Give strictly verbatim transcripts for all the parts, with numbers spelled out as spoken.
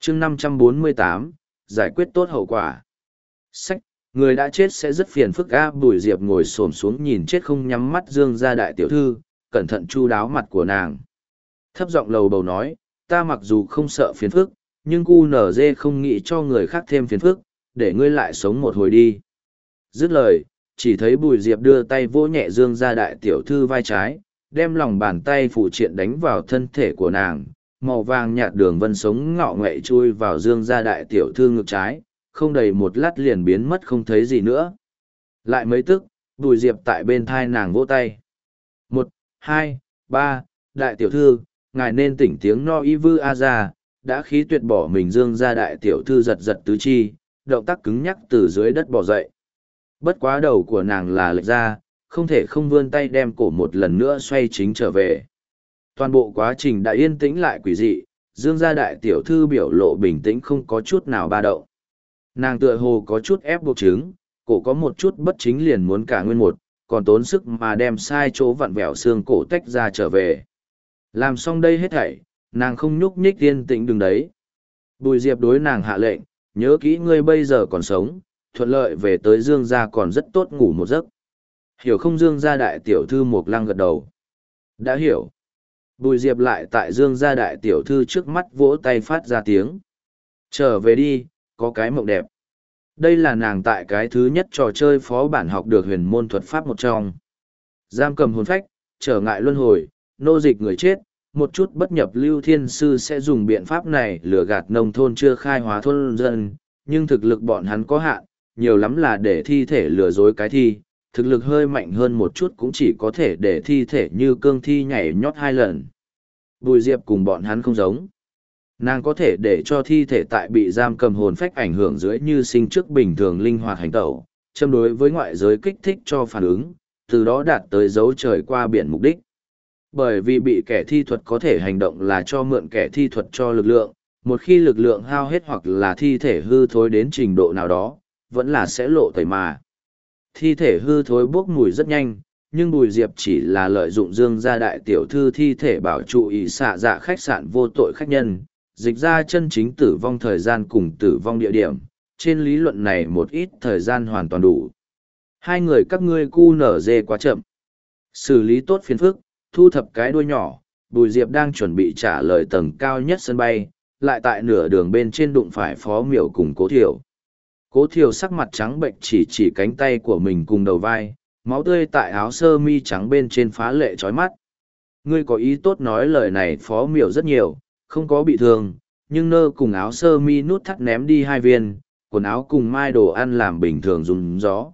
chương năm trăm bốn mươi tám, giải quyết tốt hậu quả. Sách, người đã chết sẽ rất phiền phức a. Bùi Diệp ngồi xổm xuống nhìn chết không nhắm mắt Dương gia đại tiểu thư, cẩn thận chu đáo mặt của nàng. Thấp giọng lầu bầu nói, ta mặc dù không sợ phiền phức, nhưng cu nở dê không nghĩ cho người khác thêm phiền phức, để ngươi lại sống một hồi đi. Dứt lời, chỉ thấy Bùi Diệp đưa tay vỗ nhẹ Dương gia đại tiểu thư vai trái, đem lòng bàn tay phụ triện đánh vào thân thể của nàng, màu vàng nhạt đường vân sống ngọ nghệ chui vào Dương gia đại tiểu thư ngực trái, không đầy một lát liền biến mất không thấy gì nữa. Lại mấy tức, Bùi Diệp tại bên thai nàng vỗ tay. Một, hai, ba, đại tiểu thư, ngài nên tỉnh tiếng no y vư a ra, đã khí tuyệt bỏ mình. Dương gia đại tiểu thư giật giật tứ chi, động tác cứng nhắc từ dưới đất bò dậy. Bất quá đầu của nàng là lệch ra, không thể không vươn tay đem cổ một lần nữa xoay chính trở về. Toàn bộ quá trình đã yên tĩnh lại quỷ dị, Dương gia đại tiểu thư biểu lộ bình tĩnh không có chút nào ba động. Nàng tựa hồ có chút ép buộc chứng, cổ có một chút bất chính liền muốn cả nguyên một, còn tốn sức mà đem sai chỗ vặn vẹo xương cổ tách ra trở về. Làm xong đây hết thảy, nàng không nhúc nhích yên tĩnh đứng đấy. Bùi Diệp đối nàng hạ lệnh, nhớ kỹ ngươi bây giờ còn sống, thuận lợi về tới Dương gia còn rất tốt, ngủ một giấc. Hiểu không? Dương gia đại tiểu thư Mộc Lăng gật đầu. Đã hiểu. Bùi Diệp lại tại Dương gia đại tiểu thư trước mắt vỗ tay phát ra tiếng. Trở về đi, có cái mộng đẹp. Đây là nàng tại cái thứ nhất trò chơi phó bản học được huyền môn thuật pháp một trong. Giam cầm hồn phách, trở ngại luân hồi, nô dịch người chết, một chút bất nhập lưu thiên sư sẽ dùng biện pháp này lừa gạt nông thôn chưa khai hóa thôn dân, nhưng thực lực bọn hắn có hạn, nhiều lắm là để thi thể lừa dối cái thi, thực lực hơi mạnh hơn một chút cũng chỉ có thể để thi thể như cương thi nhảy nhót hai lần. Bùi Diệp cùng bọn hắn không giống. Nàng có thể để cho thi thể tại bị giam cầm hồn phách ảnh hưởng dưới như sinh trước bình thường linh hoạt hành tẩu, châm đối với ngoại giới kích thích cho phản ứng, từ đó đạt tới dấu trời qua biển mục đích. Bởi vì bị kẻ thi thuật có thể hành động là cho mượn kẻ thi thuật cho lực lượng, một khi lực lượng hao hết hoặc là thi thể hư thối đến trình độ nào đó, vẫn là sẽ lộ tẩy mà. Thi thể hư thối bốc mùi rất nhanh, nhưng Bùi Diệp chỉ là lợi dụng Dương gia đại tiểu thư thi thể bảo trụ ý xạ dạ khách sạn vô tội khách nhân, dịch ra chân chính tử vong thời gian cùng tử vong địa điểm, trên lý luận này một ít thời gian hoàn toàn đủ. Hai người các ngươi cu nở dê quá chậm. Xử lý tốt phiền phức, thu thập cái đuôi nhỏ, Bùi Diệp đang chuẩn bị trả lời tầng cao nhất sân bay, lại tại nửa đường bên trên đụng phải Phó Miểu cùng Cố Thiểu. Cố Thiểu sắc mặt trắng bệnh chỉ chỉ cánh tay của mình cùng đầu vai, máu tươi tại áo sơ mi trắng bên trên phá lệ chói mắt. Ngươi có ý tốt nói lời này. Phó Miểu rất nhiều, không có bị thương, nhưng nơ cùng áo sơ mi nút thắt ném đi hai viên, quần áo cùng mai đồ ăn làm bình thường dùng gió.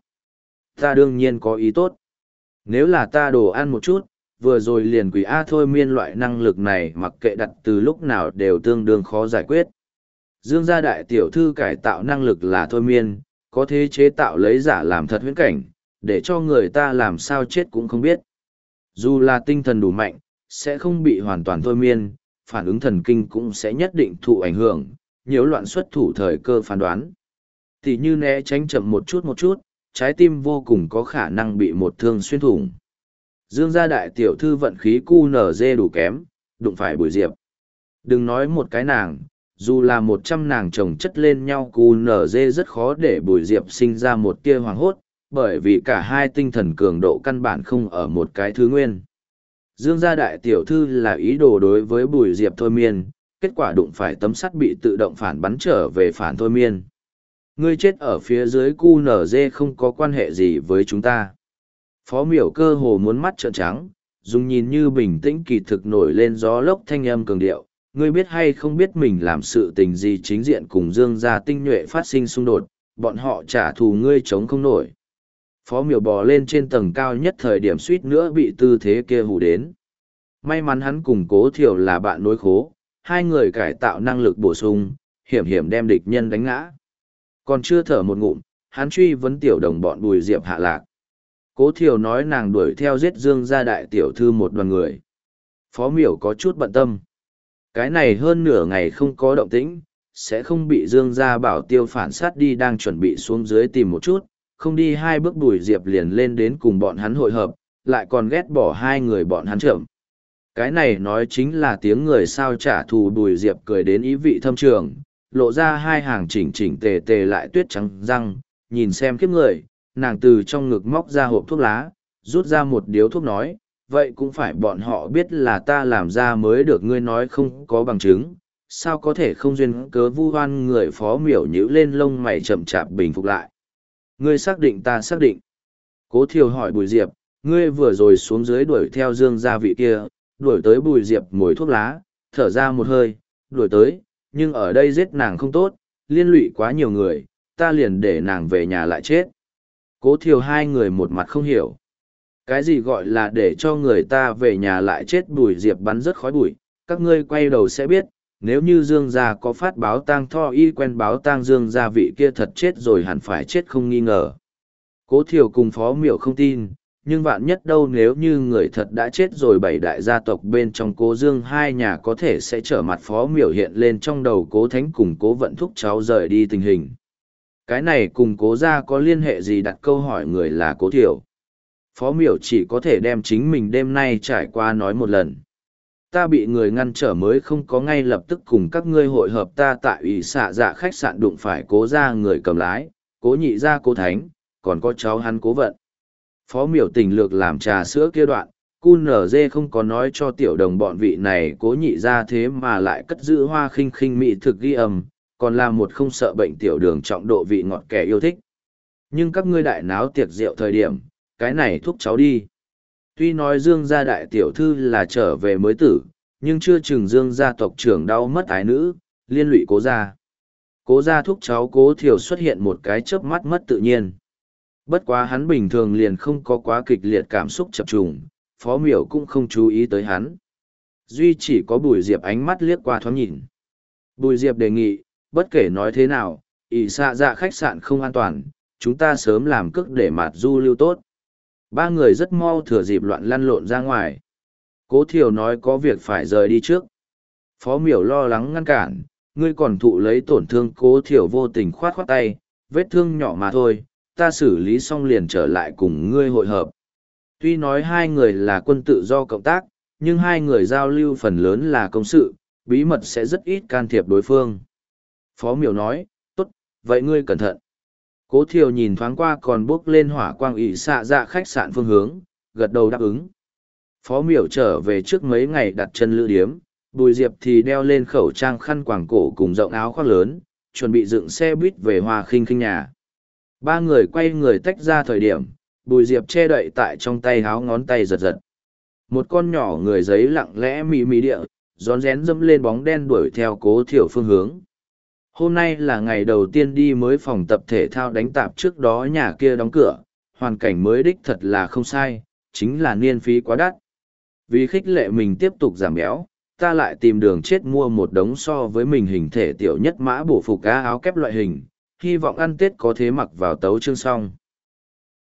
Ta đương nhiên có ý tốt. Nếu là ta đồ ăn một chút, vừa rồi liền quỷ A thôi miên loại năng lực này mặc kệ đặt từ lúc nào đều tương đương khó giải quyết. Dương gia đại tiểu thư cải tạo năng lực là thôi miên, có thế chế tạo lấy giả làm thật huyễn cảnh, để cho người ta làm sao chết cũng không biết. Dù là tinh thần đủ mạnh, sẽ không bị hoàn toàn thôi miên, phản ứng thần kinh cũng sẽ nhất định thụ ảnh hưởng, nhiễu loạn xuất thủ thời cơ phán đoán. Thì như né tránh chậm một chút một chút, trái tim vô cùng có khả năng bị một thương xuyên thủng. Dương gia đại tiểu thư vận khí cu nở dê đủ kém, đụng phải Bùi Diệp. Đừng nói một cái nàng, dù là một trăm nàng chồng chất lên nhau cu nở dê rất khó để Bùi Diệp sinh ra một tia hoàng hốt, bởi vì cả hai tinh thần cường độ căn bản không ở một cái thứ nguyên. Dương gia đại tiểu thư là ý đồ đối với Bùi Diệp thôi miên, kết quả đụng phải tấm sắt bị tự động phản bắn trở về phản thôi miên. Ngươi chết ở phía dưới cu nở dê không có quan hệ gì với chúng ta. Phó Miểu cơ hồ muốn mắt trợn trắng, dùng nhìn như bình tĩnh kỳ thực nổi lên gió lốc thanh âm cường điệu. Ngươi biết hay không biết mình làm sự tình gì chính diện cùng Dương gia tinh nhuệ phát sinh xung đột, bọn họ trả thù ngươi chống không nổi. Phó Miểu bò lên trên tầng cao nhất thời điểm suýt nữa bị tư thế kia hù đến. May mắn hắn cùng Cố Thiểu là bạn nối khố, hai người cải tạo năng lực bổ sung, hiểm hiểm đem địch nhân đánh ngã. Còn chưa thở một ngụm, hắn truy vấn tiểu đồng bọn Bùi Diệp hạ lạc. Cố Thiểu nói nàng đuổi theo giết Dương gia đại tiểu thư một đoàn người. Phó Miểu có chút bận tâm. Cái này hơn nửa ngày không có động tĩnh, sẽ không bị Dương gia bảo tiêu phản sát đi, đang chuẩn bị xuống dưới tìm một chút, không đi hai bước Bùi Diệp liền lên đến cùng bọn hắn hội hợp, lại còn ghét bỏ hai người bọn hắn chậm. Cái này nói chính là tiếng người sao trả thù. Bùi Diệp cười đến ý vị thâm trường, lộ ra hai hàng chỉnh chỉnh tề tề lại tuyết trắng răng, nhìn xem khiếp người, nàng từ trong ngực móc ra hộp thuốc lá, rút ra một điếu thuốc nói, vậy cũng phải bọn họ biết là ta làm ra mới được, ngươi nói không có bằng chứng, sao có thể không duyên cớ vu oan người. Phó Miểu nhíu lên lông mày chậm chạp bình phục lại. Ngươi xác định ta xác định. Cố Thiều hỏi Bùi Diệp, ngươi vừa rồi xuống dưới đuổi theo Dương gia vị kia, đuổi tới Bùi Diệp ngồi thuốc lá, thở ra một hơi, đuổi tới, nhưng ở đây giết nàng không tốt, liên lụy quá nhiều người, ta liền để nàng về nhà lại chết. Cố Thiều hai người một mặt không hiểu. Cái gì gọi là để cho người ta về nhà lại chết? Bùi Diệp bắn rất khói bụi, các ngươi quay đầu sẽ biết, nếu như Dương gia có phát báo tang, Tho y quen báo tang Dương gia vị kia thật chết rồi hẳn phải chết không nghi ngờ. Cố Thiều cùng Phó Miểu không tin, nhưng vạn nhất đâu, nếu như người thật đã chết rồi, bảy đại gia tộc bên trong Cố Dương hai nhà có thể sẽ trở mặt. Phó Miểu hiện lên trong đầu Cố Thánh cùng Cố Vận thúc cháu rời đi tình hình. Cái này cùng Cố gia có liên hệ gì? Đặt câu hỏi người là Cố Thiều. Phó Miểu chỉ có thể đem chính mình đêm nay trải qua nói một lần. Ta bị người ngăn trở mới không có ngay lập tức cùng các ngươi hội hợp. Ta tại ủy xạ dạ khách sạn đụng phải Cố gia người cầm lái, Cố nhị gia Cố Thánh, còn có cháu hắn Cố Vận. Phó Miểu tình lược làm trà sữa kia đoạn, cu nở dê không có nói cho tiểu đồng bọn vị này Cố nhị gia thế mà lại cất giữ hoa khinh khinh mỹ thực ghi âm, còn là một không sợ bệnh tiểu đường trọng độ vị ngọt kẻ yêu thích. Nhưng các ngươi đại náo tiệc rượu thời điểm, cái này thúc cháu đi. Tuy nói Dương gia đại tiểu thư là trở về mới tử, nhưng chưa chừng Dương gia tộc trưởng đau mất ái nữ, liên lụy Cố gia. Cố gia thúc cháu Cố Thiều xuất hiện một cái chớp mắt mất tự nhiên. Bất quá hắn bình thường liền không có quá kịch liệt cảm xúc chập trùng, Phó Miểu cũng không chú ý tới hắn. Duy chỉ có Bùi Diệp ánh mắt liếc qua thoáng nhìn. Bùi Diệp đề nghị, bất kể nói thế nào, ỷ xạ dạ khách sạn không an toàn, chúng ta sớm làm cước để mạt du lưu tốt. Ba người rất mau thừa dịp loạn lăn lộn ra ngoài. Cố Thiều nói có việc phải rời đi trước. Phó Miểu lo lắng ngăn cản, ngươi còn thụ lấy tổn thương. Cố Thiều vô tình khoát khoát tay, vết thương nhỏ mà thôi, ta xử lý xong liền trở lại cùng ngươi hội hợp. Tuy nói hai người là quân tự do cộng tác, nhưng hai người giao lưu phần lớn là công sự, bí mật sẽ rất ít can thiệp đối phương. Phó Miểu nói, tốt, vậy ngươi cẩn thận. Cố Thiều nhìn thoáng qua còn bước lên hỏa quang ỷ xạ dạ khách sạn phương hướng, gật đầu đáp ứng. Phó Miểu trở về trước mấy ngày đặt chân lữ điếm, Bùi Diệp thì đeo lên khẩu trang khăn quàng cổ cùng rộng áo khoác lớn, chuẩn bị dựng xe buýt về Hoa Khinh Khinh nhà. Ba người quay người tách ra thời điểm, Bùi Diệp che đậy tại trong tay háo ngón tay giật giật. Một con nhỏ người giấy lặng lẽ mị mị địa, rón rén dẫm lên bóng đen đuổi theo Cố Thiều phương hướng. Hôm nay là ngày đầu tiên đi mới phòng tập thể thao đánh tạp, trước đó nhà kia đóng cửa, hoàn cảnh mới đích thật là không sai, chính là niên phí quá đắt. Vì khích lệ mình tiếp tục giảm béo, ta lại tìm đường chết mua một đống so với mình hình thể tiểu nhất mã bổ phục cá áo kép loại hình, hy vọng ăn Tết có thế mặc vào tấu chương xong.